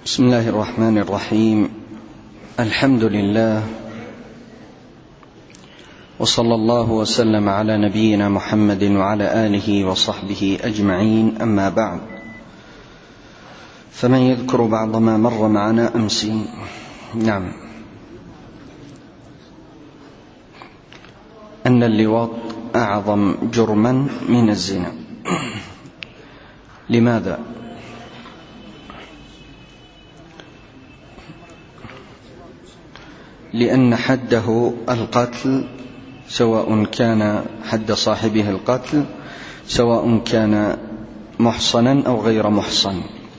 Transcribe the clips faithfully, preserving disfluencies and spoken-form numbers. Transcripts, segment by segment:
بسم الله الرحمن الرحيم. الحمد لله، وصلى الله وسلم على نبينا محمد وعلى آله وصحبه أجمعين، أما بعد، فمن يذكر بعض ما مر معنا أمس؟ نعم، أن اللواط أعظم جرما من الزنا. لماذا؟ لأن حده القتل، سواء كان حد صاحبه القتل، سواء كان محصنا أو غير محصن،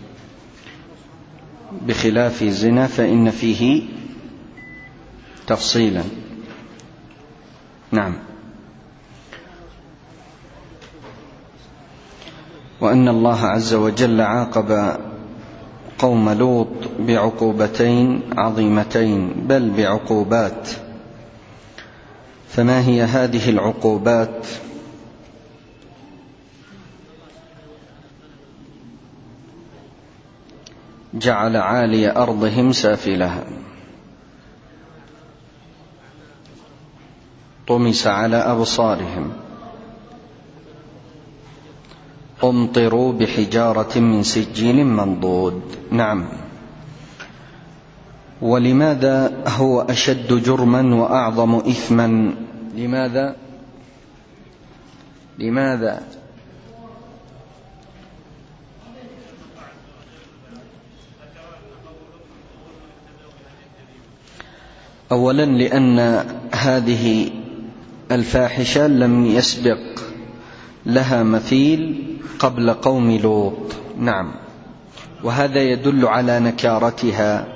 بخلاف الزنا فإن فيه تفصيلا. نعم. وأن الله عز وجل عاقب قوم لوط بعقوبتين عظيمتين، بل بعقوبات. فما هي هذه العقوبات؟ جعل عالي أرضهم سافلها، طمس على أبصارهم، أمطروا بحجارة من سجيل منضود. نعم. ولماذا هو أشد جرما وأعظم إثما؟ لماذا؟ لماذا؟ أولا، لأن هذه الفاحشة لم يسبق لها مثيل قبل قوم لوط. نعم. وهذا يدل على نكارتها.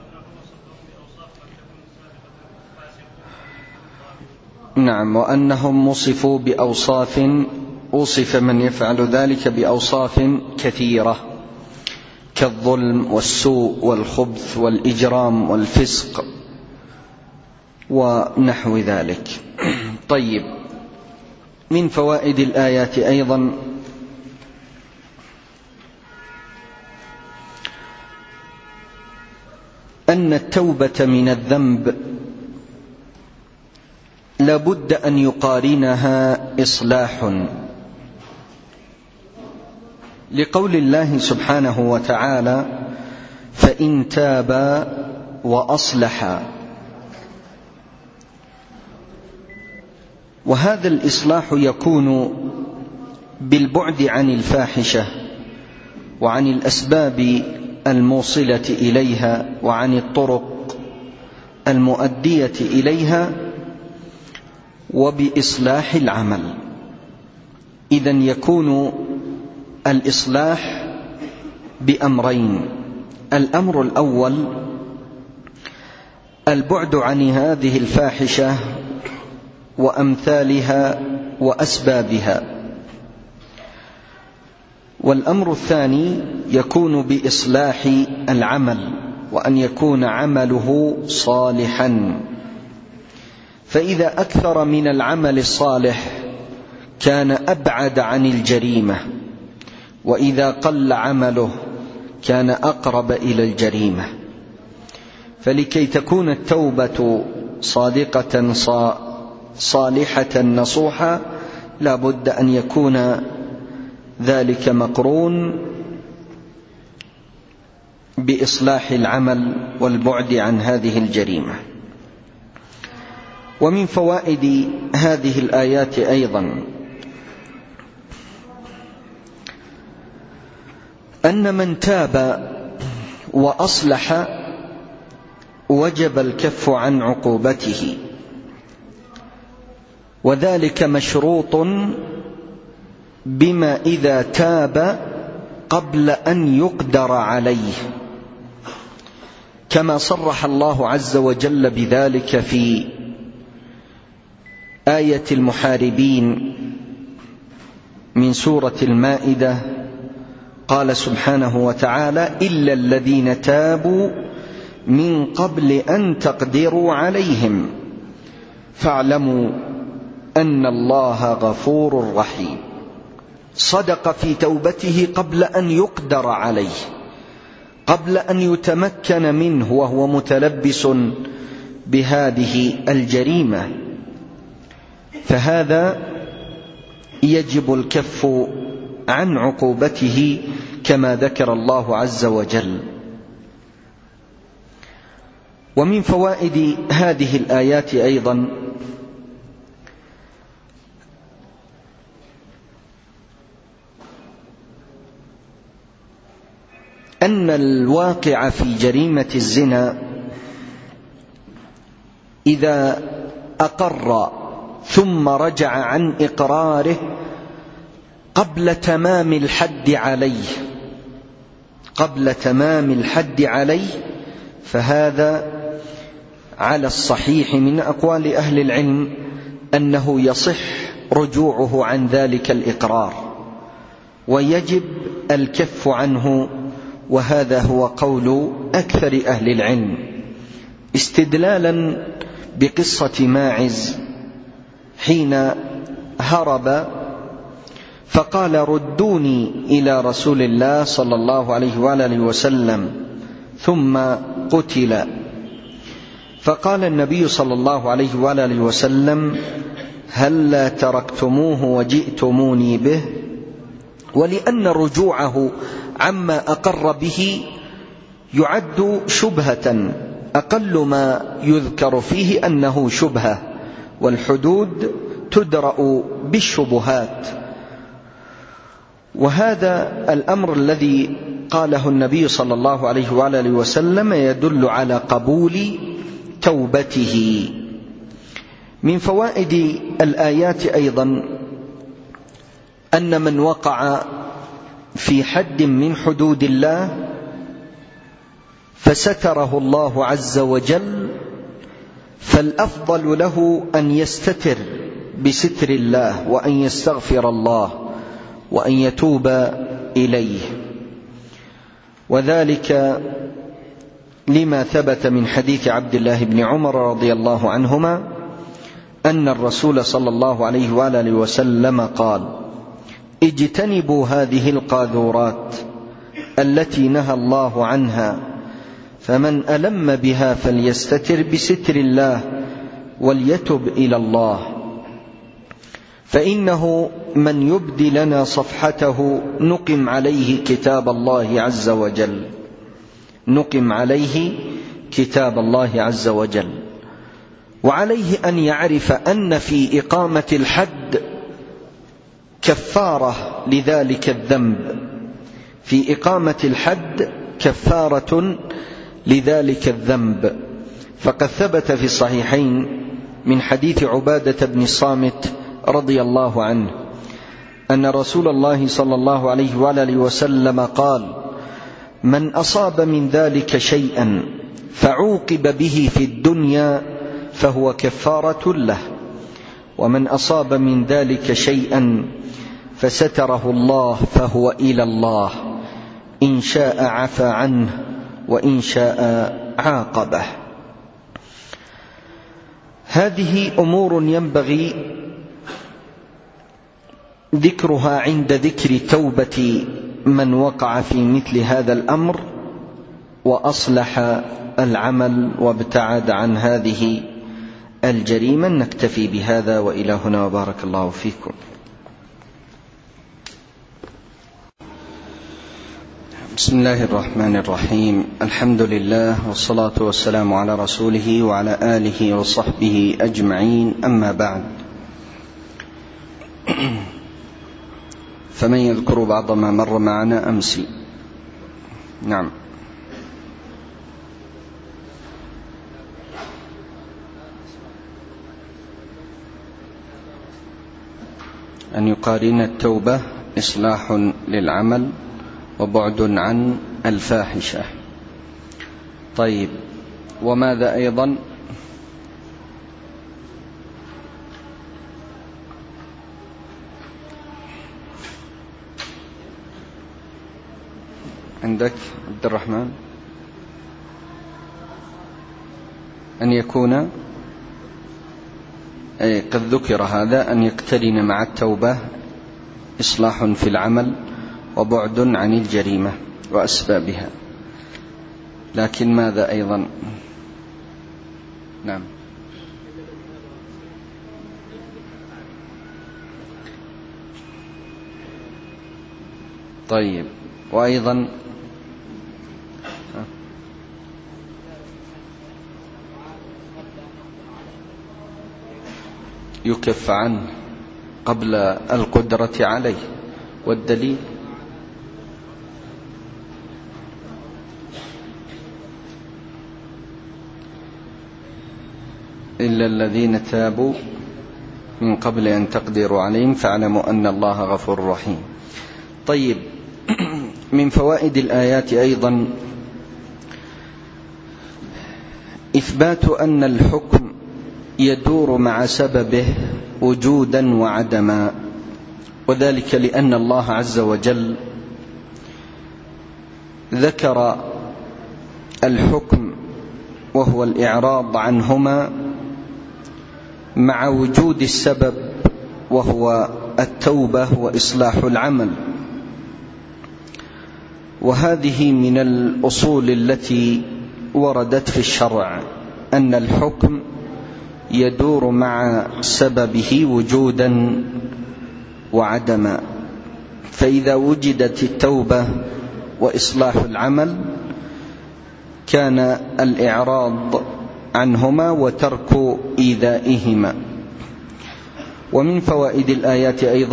نعم. وأنهم وصفوا بأوصاف، وصف من يفعل ذلك بأوصاف كثيرة، كالظلم والسوء والخبث والإجرام والفسق ونحو ذلك. طيب، من فوائد الآيات أيضا أن التوبة من الذنب لابد أن يقارنها إصلاح، لقول الله سبحانه وتعالى: فإن تابا وأصلحا. وهذا الإصلاح يكون بالبعد عن الفاحشة وعن الأسباب الموصلة إليها وعن الطرق المؤدية إليها، وبإصلاح العمل. إذن يكون الإصلاح بأمرين: الأمر الأول البعد عن هذه الفاحشة وأمثالها وأسبابها، والأمر الثاني يكون بإصلاح العمل، وأن يكون عمله صالحا. فإذا أكثر من العمل الصالح كان أبعد عن الجريمة، وإذا قل عمله كان أقرب إلى الجريمة. فلكي تكون التوبة صادقة صالحة نصوحة لا بد أن يكون ذلك مقرون بإصلاح العمل والبعد عن هذه الجريمة. ومن فوائد هذه الآيات أيضا أن من تاب وأصلح وجب الكف عن عقوبته، وذلك مشروط بما إذا تاب قبل أن يقدر عليه، كما صرح الله عز وجل بذلك في آية المحاربين من سورة المائدة. قال سبحانه وتعالى: إلا الذين تابوا من قبل أن تقدروا عليهم فاعلموا أن الله غفور رحيم. صدق في توبته قبل أن يقدر عليه، قبل أن يتمكن منه وهو متلبس بهذه الجريمة، فهذا يجب الكف عن عقوبته كما ذكر الله عز وجل. ومن فوائد هذه الآيات أيضا أن الواقع في جريمة الزنا إذا أقر ثم رجع عن إقراره قبل تمام الحد عليه قبل تمام الحد عليه فهذا على الصحيح من أقوال أهل العلم أنه يصح رجوعه عن ذلك الإقرار ويجب الكف عنه، وهذا هو قول أكثر أهل العلم، استدلالا بقصة ماعز حين هرب فقال ردوني إلى رسول الله صلى الله عليه وآله وسلم ثم قتل، فقال النبي صلى الله عليه وآله وسلم هلا تركتموه وجئتموني به؟ ولأن رجوعه عما أقر به يعد شبهة، أقل ما يذكر فيه أنه شبهة، والحدود تدرأ بالشبهات. وهذا الأمر الذي قاله النبي صلى الله عليه وآله وسلم يدل على قبول توبته. من فوائد الآيات أيضا أن من وقع في حد من حدود الله فستره الله عز وجل فالأفضل له أن يستتر بستر الله وأن يستغفر الله وأن يتوب إليه، وذلك لما ثبت من حديث عبد الله بن عمر رضي الله عنهما أن الرسول صلى الله عليه وآله وسلم قال اجتنبوا هذه القاذورات التي نهى الله عنها، فمن ألم بها فليستتر بستر الله وليتب إلى الله، فإنه من يبدي لنا صفحته نقم عليه كتاب الله عز وجل نقم عليه كتاب الله عز وجل. وعليه أن يعرف أن في إقامة الحد كفارة لذلك الذنب، في إقامة الحد كفارة لذلك الذنب، فقد ثبت في الصحيحين من حديث عبادة بن الصامت رضي الله عنه أن رسول الله صلى الله عليه وآله وسلم قال من أصاب من ذلك شيئا فعوقب به في الدنيا فهو كفارة له، ومن أصاب من ذلك شيئا فستره الله فهو إلى الله، إن شاء عفى عنه وإن شاء عاقبه. هذه أمور ينبغي ذكرها عند ذكر توبة من وقع في مثل هذا الأمر وأصلح العمل وابتعد عن هذه الجريمة. نكتفي بهذا وإلى هنا وبارك الله فيكم. بسم الله الرحمن الرحيم، الحمد لله والصلاة والسلام على رسوله وعلى آله وصحبه أجمعين، أما بعد، فمن يذكر بعض ما مر معنا أمس؟ نعم. أن يقارن التوبة إصلاح للعمل وبعد عن الفاحشة. طيب، وماذا أيضا؟ عندك عبد الرحمن؟ أن يكون أي قد ذكر هذا، أن يقترن مع التوبة إصلاح في العمل وبعد عن الجريمة وأسبابها. لكن ماذا أيضا؟ نعم. طيب، وأيضا يكف عنه قبل القدرة عليه، والدليل إلا الذين تابوا من قبل أن تقدروا عليهم فاعلموا أن الله غفور رحيم. طيب، من فوائد الآيات أيضا إثبات أن الحكم يدور مع سببه وجودا وعدما، وذلك لأن الله عز وجل ذكر الحكم وهو الإعراض عنهما مع وجود السبب وهو التوبة وإصلاح العمل. وهذه من الأصول التي وردت في الشرع، أن الحكم يدور مع سببه وجودا وعدما، فإذا وجدت التوبة وإصلاح العمل كان الإعراض عنهما وترك إيذائهما. ومن فوائد الآيات أيضا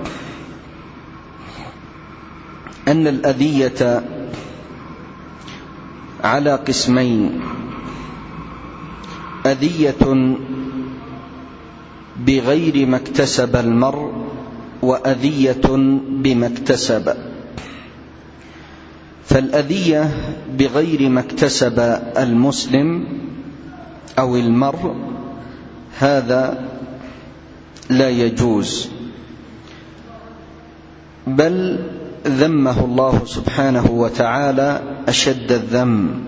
أن الأذية على قسمين: أذية بغير ما اكتسب المرء، وأذية بما اكتسب. فالأذية بغير ما اكتسب المسلم أو المرء هذا لا يجوز، بل ذمه الله سبحانه وتعالى أشد الذم،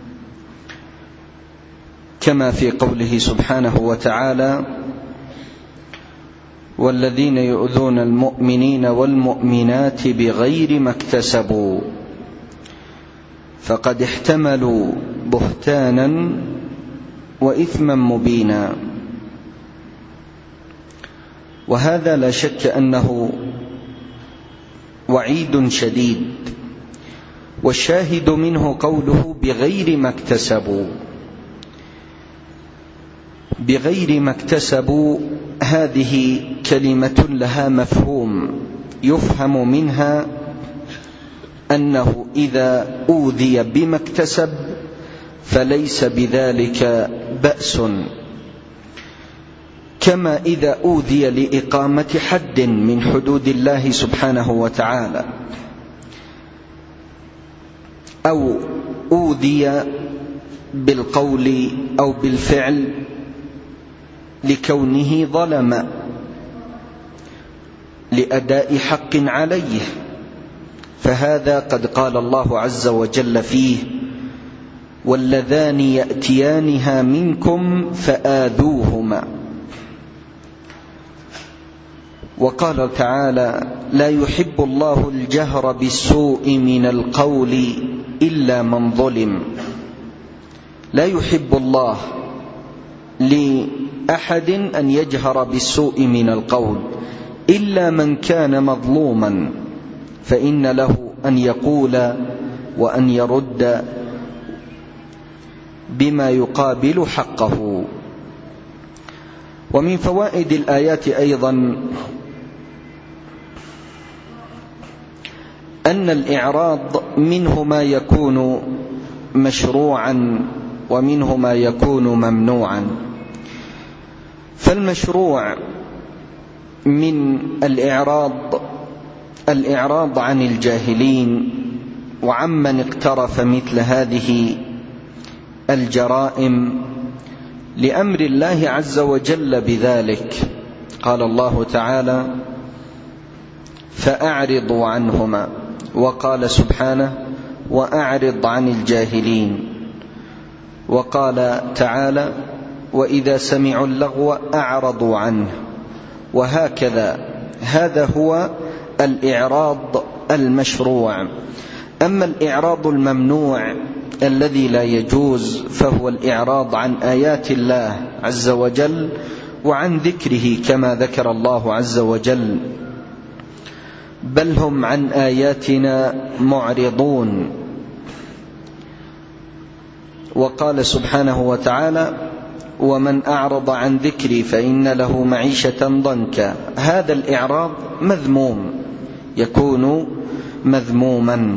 كما في قوله سبحانه وتعالى: والذين يؤذون المؤمنين والمؤمنات بغير ما اكتسبوا فقد احتملوا بهتانا وإثما مبينا. وهذا لا شك أنه وعيد شديد، والشاهد منه قوله بغير ما اكتسبوا. بغير ما اكتسبوا هذه كلمة لها مفهوم، يفهم منها أنه إذا أوذي بما اكتسب فليس بذلك بأس، كما إذا أوذي لإقامة حد من حدود الله سبحانه وتعالى، أو أوذي بالقول أو بالفعل لكونه ظلم لأداء حق عليه، فهذا قد قال الله عز وجل فيه: واللذان يأتيانها منكم فآذوهما. وقال تعالى: لا يحب الله الجهر بالسوء من القول إلا من ظلم. لا يحب الله لأحد أن يجهر بالسوء من القول إلا من كان مظلوما، فإن له أن يقول وأن يرد بما يقابل حقه. ومن فوائد الآيات أيضا أن الإعراض منه ما يكون مشروعا ومنه ما يكون ممنوعا. فالمشروع من الإعراض الإعراض عن الجاهلين وعمن اقترف مثل هذه الجرائم لأمر الله عز وجل بذلك. قال الله تعالى: فأعرضوا عنهما. وقال سبحانه: وأعرض عن الجاهلين. وقال تعالى: وإذا سمعوا اللغو أعرضوا عنه. وهكذا، هذا هو الإعراض المشروع. أما الإعراض الممنوع الذي لا يجوز فهو الإعراض عن آيات الله عز وجل وعن ذكره كما ذكر الله عز وجل، بل هم عن آياتنا معرضون. وقال سبحانه وتعالى: ومن أعرض عن ذكري فإن له معيشة ضنكا. هذا الإعراض مذموم، يكون مذموما.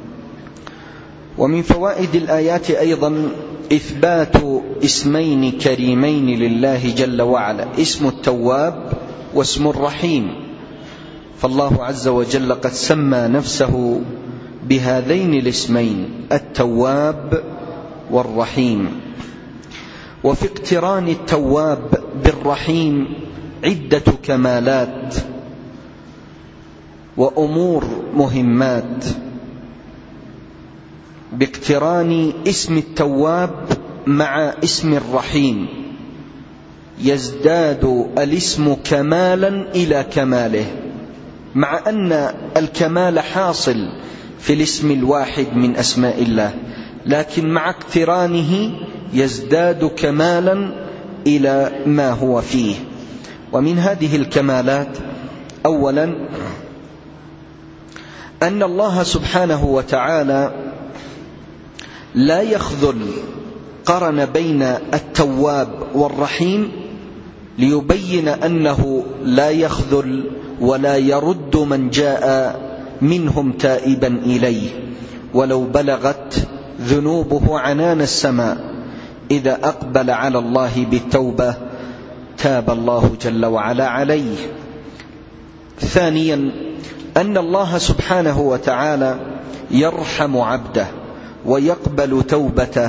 ومن فوائد الآيات أيضا إثبات اسمين كريمين لله جل وعلا، اسم التواب واسم الرحيم، فالله عز وجل قد سمى نفسه بهذين الاسمين التواب والرحيم. وفي اقتران التواب بالرحيم عدة كمالات وأمور مهمات. باقتران اسم التواب مع اسم الرحيم يزداد الاسم كمالا إلى كماله، مع أن الكمال حاصل في الاسم الواحد من أسماء الله، لكن مع اقترانه يزداد كمالا إلى ما هو فيه. ومن هذه الكمالات أولا أن الله سبحانه وتعالى لا يخذل، قرن بين التواب والرحيم ليبين أنه لا يخذل ولا يرد من جاء منهم تائبا إليه ولو بلغت ذنوبه عنان السماء. إذا أقبل على الله بالتوبة تاب الله جل وعلا عليه. ثانيا أن الله سبحانه وتعالى يرحم عبده ويقبل توبته،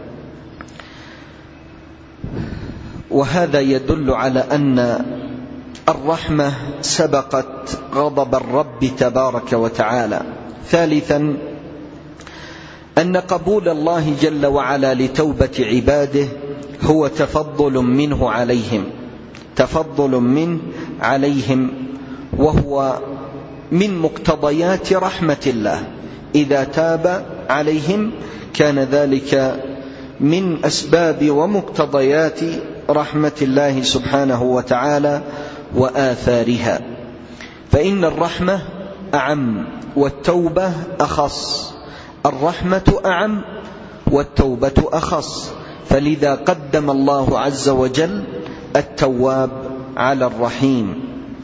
وهذا يدل على أن الرحمة سبقت غضب الرب تبارك وتعالى. ثالثا أن قبول الله جل وعلا لتوبة عباده هو تفضل منه عليهم، تفضل منه عليهم، وهو من مقتضيات رحمة الله. إذا تاب عليهم كان ذلك من أسباب ومقتضيات رحمة الله سبحانه وتعالى وآثارها. فإن الرحمة أعم والتوبة أخص، الرحمة أعم والتوبة أخص، فلذا قدم الله عز وجل التواب على الرحيم.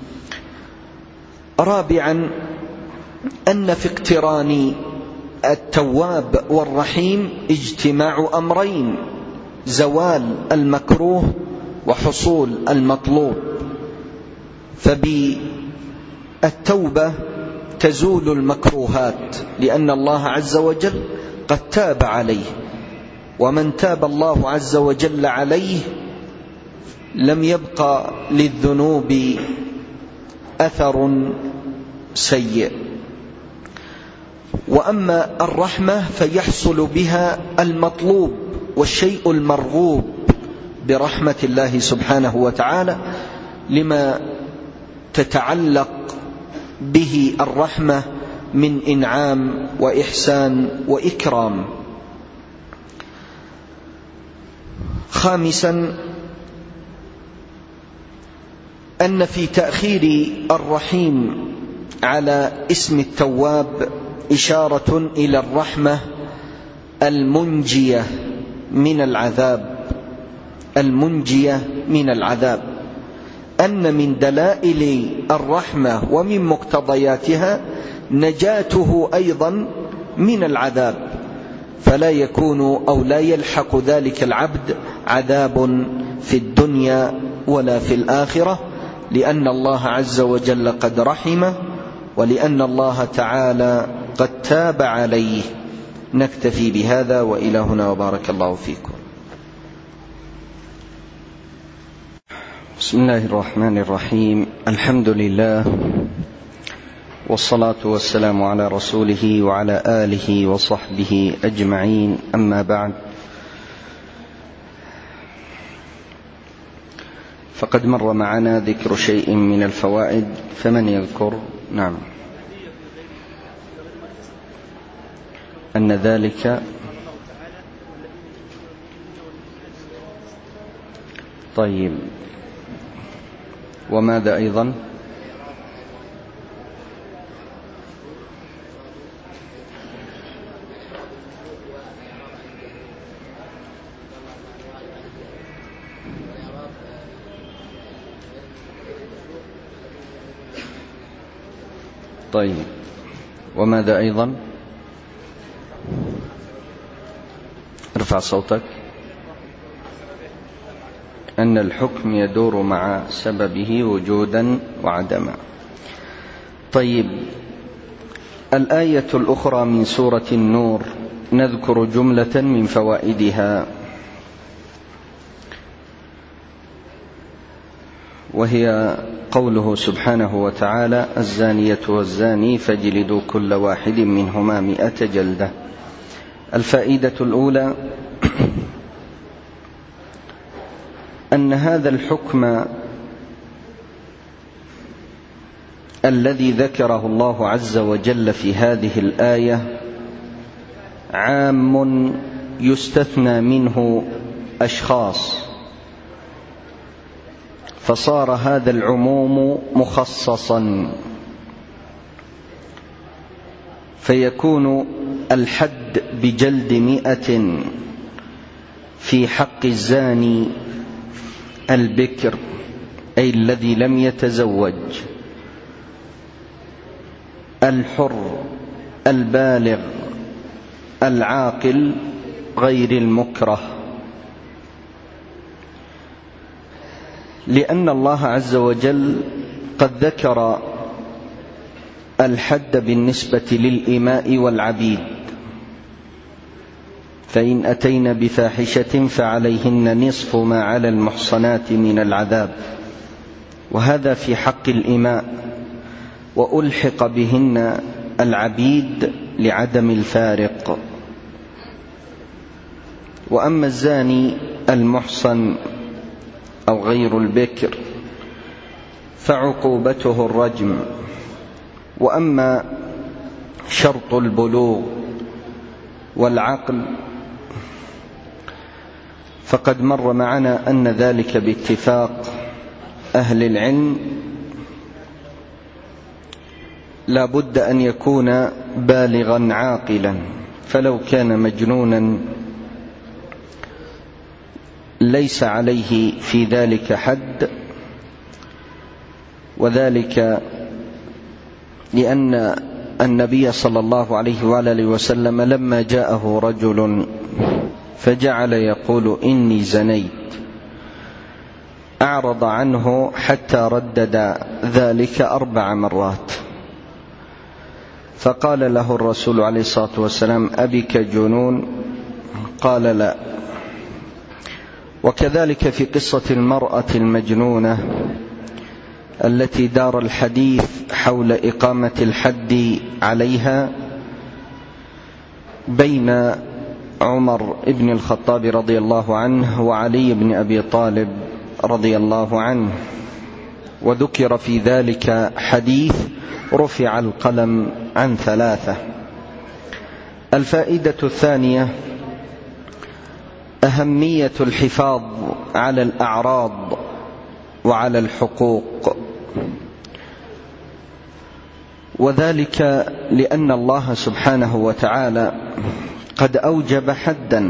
رابعا أن في اقتران التواب والرحيم اجتماع أمرين: زوال المكروه وحصول المطلوب. فبالتوبة تزول المكروهات لأن الله عز وجل قد تاب عليه، ومن تاب الله عز وجل عليه لم يبقى للذنوب أثر سيء. وأما الرحمة فيحصل بها المطلوب والشيء المرغوب برحمة الله سبحانه وتعالى، لما تتعلق به الرحمة من إنعام وإحسان وإكرام. خامسا أن في تأخير الرحيم على اسم التواب إشارة إلى الرحمة المنجية من العذاب، المنجية من العذاب، أن من دلائل الرحمة ومن مقتضياتها نجاته أيضا من العذاب، فلا يكون أو لا يلحق ذلك العبد عذاب في الدنيا ولا في الآخرة، لأن الله عز وجل قد رحمه ولأن الله تعالى قد تاب عليه. نكتفي بهذا وإلى هنا وبارك الله فيكم. بسم الله الرحمن الرحيم. الحمد لله والصلاة والسلام على رسوله وعلى آله وصحبه أجمعين، أما بعد، فقد مر معنا ذكر شيء من الفوائد، فمن يذكر؟ نعم. أن ذلك طيب، وماذا أيضا؟ طيب، وماذا أيضا؟ ارفع صوتك. أن الحكم يدور مع سببه وجودا وعدما. طيب، الآية الأخرى من سورة النور نذكر جملة من فوائدها، وهي قوله سبحانه وتعالى: الزانية والزاني فاجلدوا كل واحد منهما مئة جلدة. الفائدة الأولى أن هذا الحكم الذي ذكره الله عز وجل في هذه الآية عام يستثنى منه أشخاص، فصار هذا العموم مخصصا، فيكون الحد بجلد مئة في حق الزاني البكر أي الذي لم يتزوج، الحر البالغ العاقل غير المكره، لأن الله عز وجل قد ذكر الحد بالنسبة للإماء والعبيد: فإن أتين بفاحشة فعليهن نصف ما على المحصنات من العذاب، وهذا في حق الإماء، وألحق بهن العبيد لعدم الفارق. وأما الزاني المحصن أو غير البكر فعقوبته الرجم. وأما شرط البلوغ والعقل فقد مر معنا أن ذلك باتفاق أهل العلم لا بد أن يكون بالغا عاقلا، فلو كان مجنونا ليس عليه في ذلك حد، وذلك لأن النبي صلى الله عليه وآله وسلم لما جاءه رجل فجعل يقول إني زنيت أعرض عنه حتى ردد ذلك أربع مرات، فقال له الرسول عليه الصلاة والسلام: أبك جنون؟ قال: لا. وكذلك في قصة المرأة المجنونة التي دار الحديث حول إقامة الحد عليها بين عمر بن الخطاب رضي الله عنه وعلي بن أبي طالب رضي الله عنه، وذكر في ذلك حديث رفع القلم عن ثلاثة. الفائدة الثانية أهمية الحفاظ على الأعراض وعلى الحقوق، وذلك لأن الله سبحانه وتعالى قد أوجب حدا،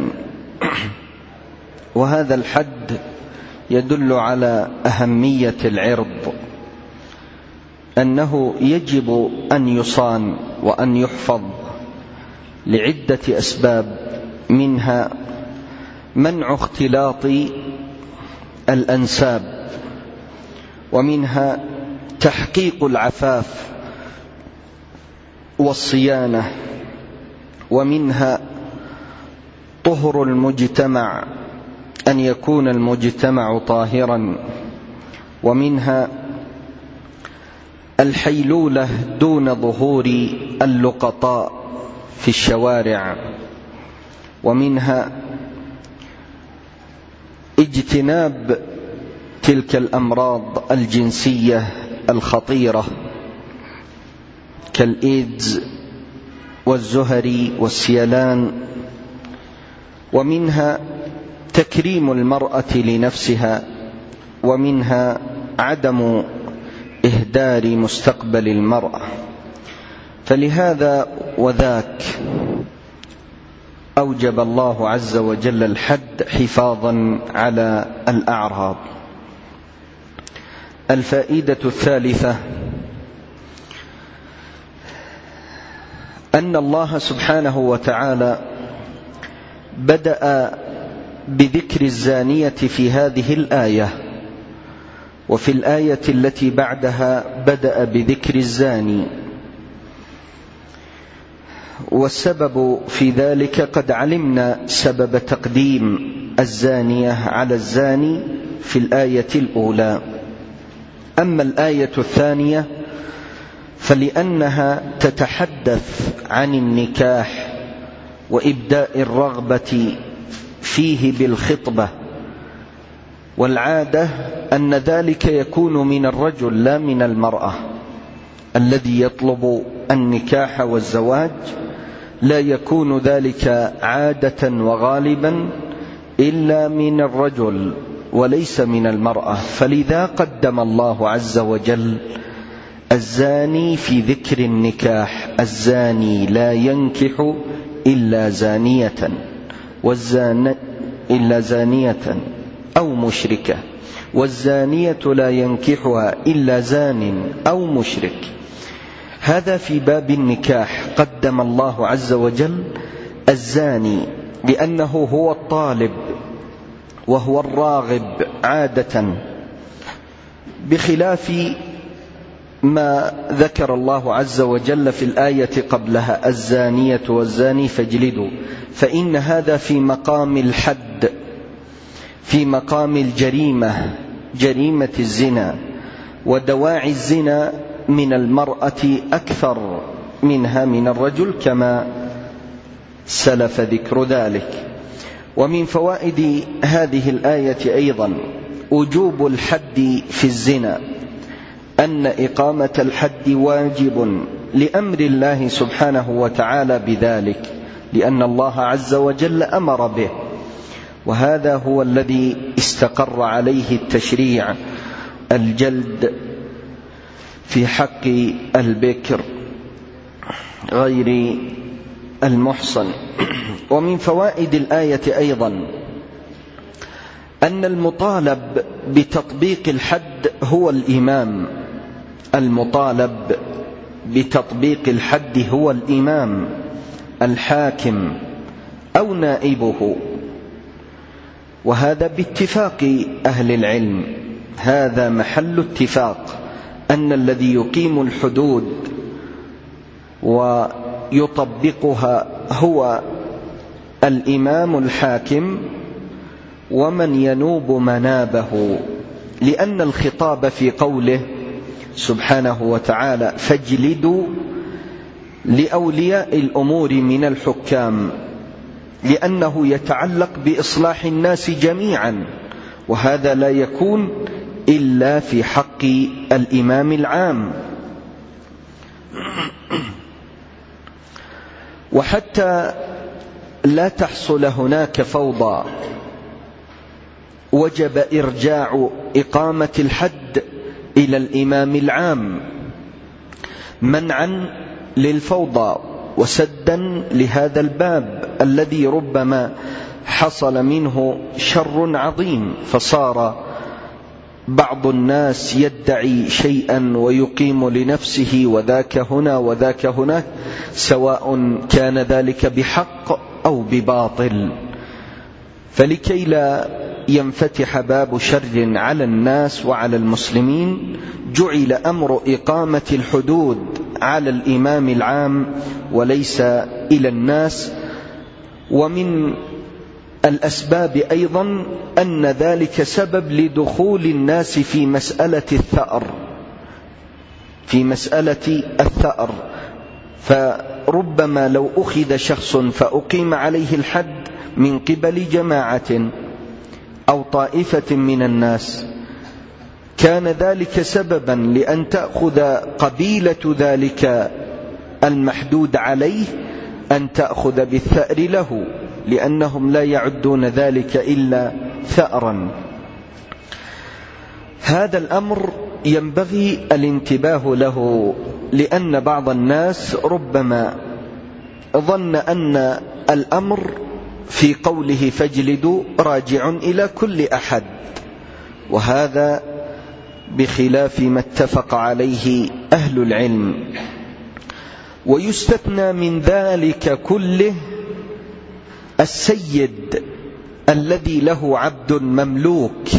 وهذا الحد يدل على أهمية العرض، أنه يجب أن يصان وأن يحفظ لعدة أسباب، منها منع اختلاط الأنساب، ومنها تحقيق العفاف والصيانة، ومنها طهر المجتمع، أن يكون المجتمع طاهرا، ومنها الحيلولة دون ظهور اللقطاء في الشوارع، ومنها اجتناب تلك الأمراض الجنسية الخطيرة كالإيدز والزهري والسيلان، ومنها تكريم المرأة لنفسها ومنها عدم إهدار مستقبل المرأة. فلهذا وذاك أوجب الله عز وجل الحد حفاظا على الأعراض. الفائدة الثالثة أن الله سبحانه وتعالى بدأ بذكر الزانية في هذه الآية، وفي الآية التي بعدها بدأ بذكر الزاني. والسبب في ذلك قد علمنا سبب تقديم الزانية على الزاني في الآية الأولى. أما الآية الثانية فلأنها تتحدث عن النكاح وإبداء الرغبة فيه بالخطبة، والعادة أن ذلك يكون من الرجل لا من المرأة. الذي يطلب النكاح والزواج لا يكون ذلك عادة وغالبا إلا من الرجل وليس من المرأة. فلذا قدم الله عز وجل الزاني في ذكر النكاح. الزاني لا ينكح إلا زانية والزان إلا زانية أو مشركة، والزانية لا ينكحها إلا زان أو مشرك. هذا في باب النكاح قدم الله عز وجل الزاني لأنه هو الطالب وهو الراغب عادة، بخلاف ما ذكر الله عز وجل في الآية قبلها الزانية والزاني فاجلدوا، فإن هذا في مقام الحد، في مقام الجريمة، جريمة الزنا. ودواعي الزنا من المرأة أكثر منها من الرجل كما سلف ذكر ذلك. ومن فوائد هذه الآية أيضا وجوب الحد في الزنا، أن إقامة الحد واجب لأمر الله سبحانه وتعالى بذلك، لأن الله عز وجل أمر به، وهذا هو الذي استقر عليه التشريع، الجلد في حق البكر غير المحصن. ومن فوائد الآية أيضا أن المطالب بتطبيق الحد هو الإمام. المطالب بتطبيق الحد هو الإمام الحاكم أو نائبه، وهذا باتفاق أهل العلم. هذا محل اتفاق أن الذي يقيم الحدود ويطبقها هو الإمام الحاكم ومن ينوب منابه، لأن الخطاب في قوله سبحانه وتعالى فاجلدوا لأولياء الأمور من الحكام، لأنه يتعلق بإصلاح الناس جميعا، وهذا لا يكون إلا في حق الإمام العام. وحتى لا تحصل هناك فوضى وجب إرجاع إقامة الحد إلى الإمام العام منعا للفوضى وسدا لهذا الباب الذي ربما حصل منه شر عظيم، فصار بعض الناس يدعي شيئا ويقيم لنفسه وذاك هنا وذاك هناك، سواء كان ذلك بحق أو بباطل. فلكي لا ينفتح باب شر على الناس وعلى المسلمين جعل أمر إقامة الحدود على الإمام العام وليس إلى الناس. ومن الأسباب أيضا أن ذلك سبب لدخول الناس في مسألة الثأر، في مسألة الثأر. فربما لو أخذ شخص فأقيم عليه الحد من قبل جماعة أو طائفة من الناس كان ذلك سببا لأن تأخذ قبيلة ذلك المحدود عليه أن تأخذ بالثأر له، لأنهم لا يعدون ذلك إلا ثأرا. هذا الأمر ينبغي الانتباه له، لأن بعض الناس ربما ظن أن الأمر في قوله فاجلدوا راجع إلى كل أحد، وهذا بخلاف ما اتفق عليه أهل العلم. ويستثنى من ذلك كله السيد الذي له عبد مملوك،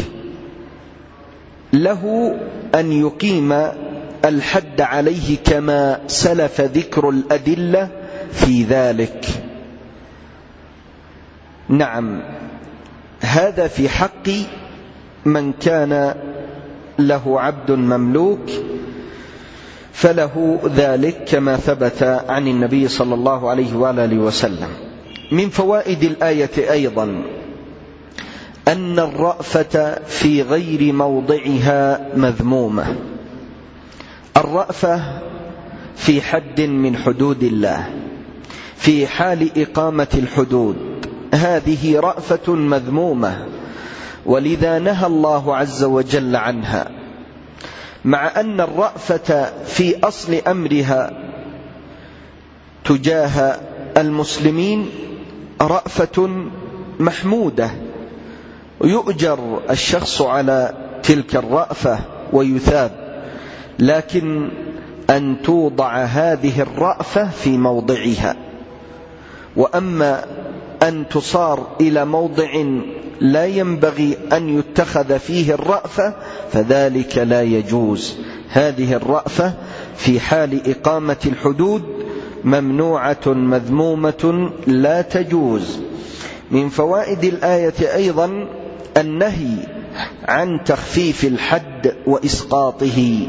له أن يقيم الحد عليه كما سلف ذكر الأدلة في ذلك. نعم، هذا في حق من كان له عبد مملوك فله ذلك كما ثبت عن النبي صلى الله عليه وآله وسلم. من فوائد الآية أيضا أن الرأفة في غير موضعها مذمومة. الرأفة في حد من حدود الله في حال إقامة الحدود، هذه رأفة مذمومة، ولذا نهى الله عز وجل عنها، مع أن الرأفة في أصل أمرها تجاه المسلمين رأفة محمودة، يؤجر الشخص على تلك الرأفة ويثاب، لكن أن توضع هذه الرأفة في موضعها. وأما أن تصار إلى موضع لا ينبغي أن يتخذ فيه الرأفة فذلك لا يجوز. هذه الرأفة في حال إقامة الحدود ممنوعة مذمومة لا تجوز. من فوائد الآية أيضا النهي عن تخفيف الحد وإسقاطه.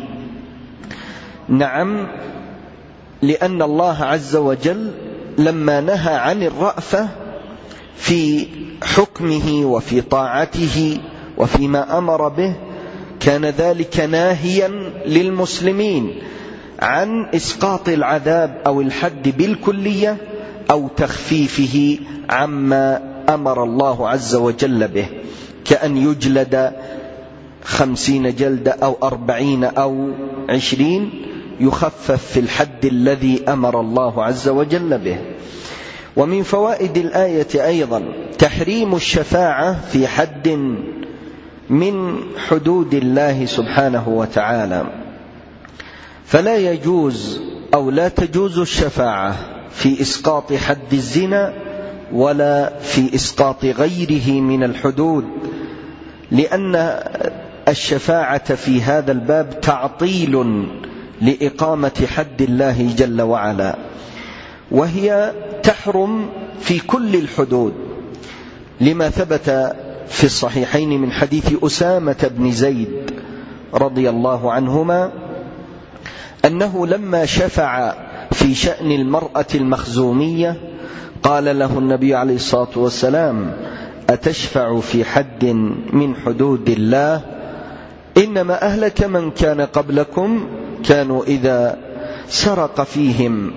نعم، لأن الله عز وجل لما نهى عن الرأفة في حكمه وفي طاعته وفيما أمر به كان ذلك ناهيا للمسلمين عن إسقاط العذاب أو الحد بالكلية أو تخفيفه عما أمر الله عز وجل به، كأن يجلد خمسين جلدة أو أربعين أو عشرين، يخفف في الحد الذي أمر الله عز وجل به. ومن فوائد الآية أيضا تحريم الشفاعة في حد من حدود الله سبحانه وتعالى، فلا يجوز أو لا تجوز الشفاعة في إسقاط حد الزنا ولا في إسقاط غيره من الحدود، لأن الشفاعة في هذا الباب تعطيل لإقامة حد الله جل وعلا، وهي تحرم في كل الحدود، لما ثبت في الصحيحين من حديث أسامة بن زيد رضي الله عنهما أنه لما شفع في شأن المرأة المخزومية قال له النبي عليه الصلاة والسلام: أتشفع في حد من حدود الله؟ إنما أهلك من كان قبلكم كانوا إذا سرق فيهم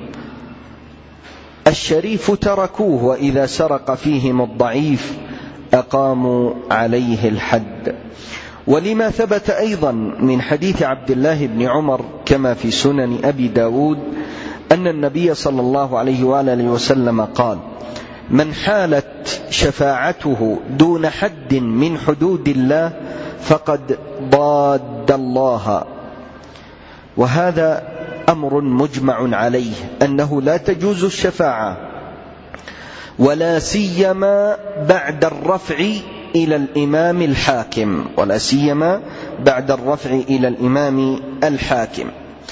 الشريف تركوه وإذا سرق فيهم الضعيف أقاموا عليه الحد. ولما ثبت أيضا من حديث عبد الله بن عمر كما في سنن أبي داود أن النبي صلى الله عليه وآله وسلم قال: من حالت شفاعته دون حد من حدود الله فقد ضاد الله. وهذا أمر مجمع عليه أنه لا تجوز الشفاعة، ولا سيما بعد الرفع إلى الإمام الحاكم، ولا سيما بعد الرفع إلى الإمام الحاكم.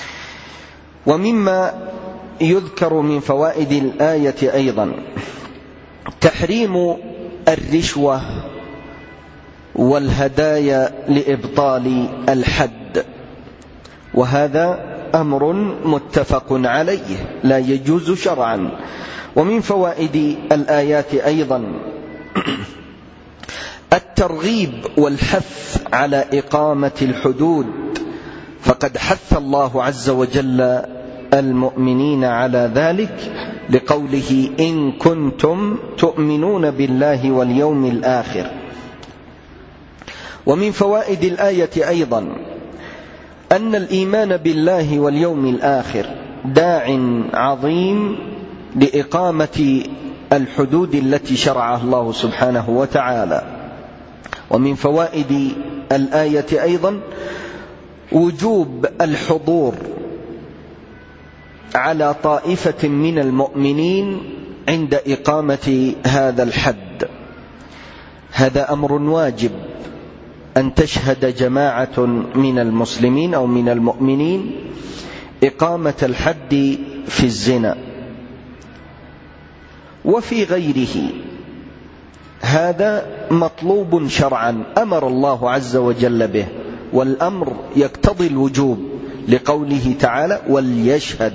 ومما يذكر من فوائد الآية أيضا تحريم الرشوة والهدايا لإبطال الحد، وهذا أمر متفق عليه لا يجوز شرعا. ومن فوائد الآيات أيضا الترغيب والحث على إقامة الحدود، فقد حث الله عز وجل المؤمنين على ذلك لقوله: إن كنتم تؤمنون بالله واليوم الآخر. ومن فوائد الآية أيضا أن الإيمان بالله واليوم الآخر داع عظيم لإقامة الحدود التي شرعها الله سبحانه وتعالى. ومن فوائد الآية أيضا وجوب الحضور على طائفة من المؤمنين عند إقامة هذا الحد. هذا أمر واجب أن تشهد جماعة من المسلمين أو من المؤمنين إقامة الحد في الزنا وفي غيره. هذا مطلوب شرعا أمر الله عز وجل به، والأمر يقتضي الوجوب لقوله تعالى وليشهد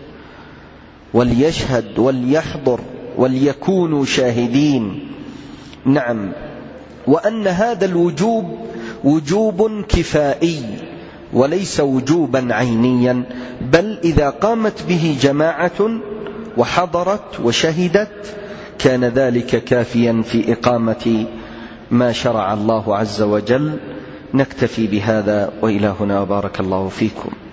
وليشهد وليحضر وليكونوا شاهدين. نعم، وأن هذا الوجوب وجوب كفائي وليس وجوبا عينيا، بل إذا قامت به جماعة وحضرت وشهدت كان ذلك كافيا في إقامة ما شرع الله عز وجل. نكتفي بهذا وإلى هنا، وبارك الله فيكم.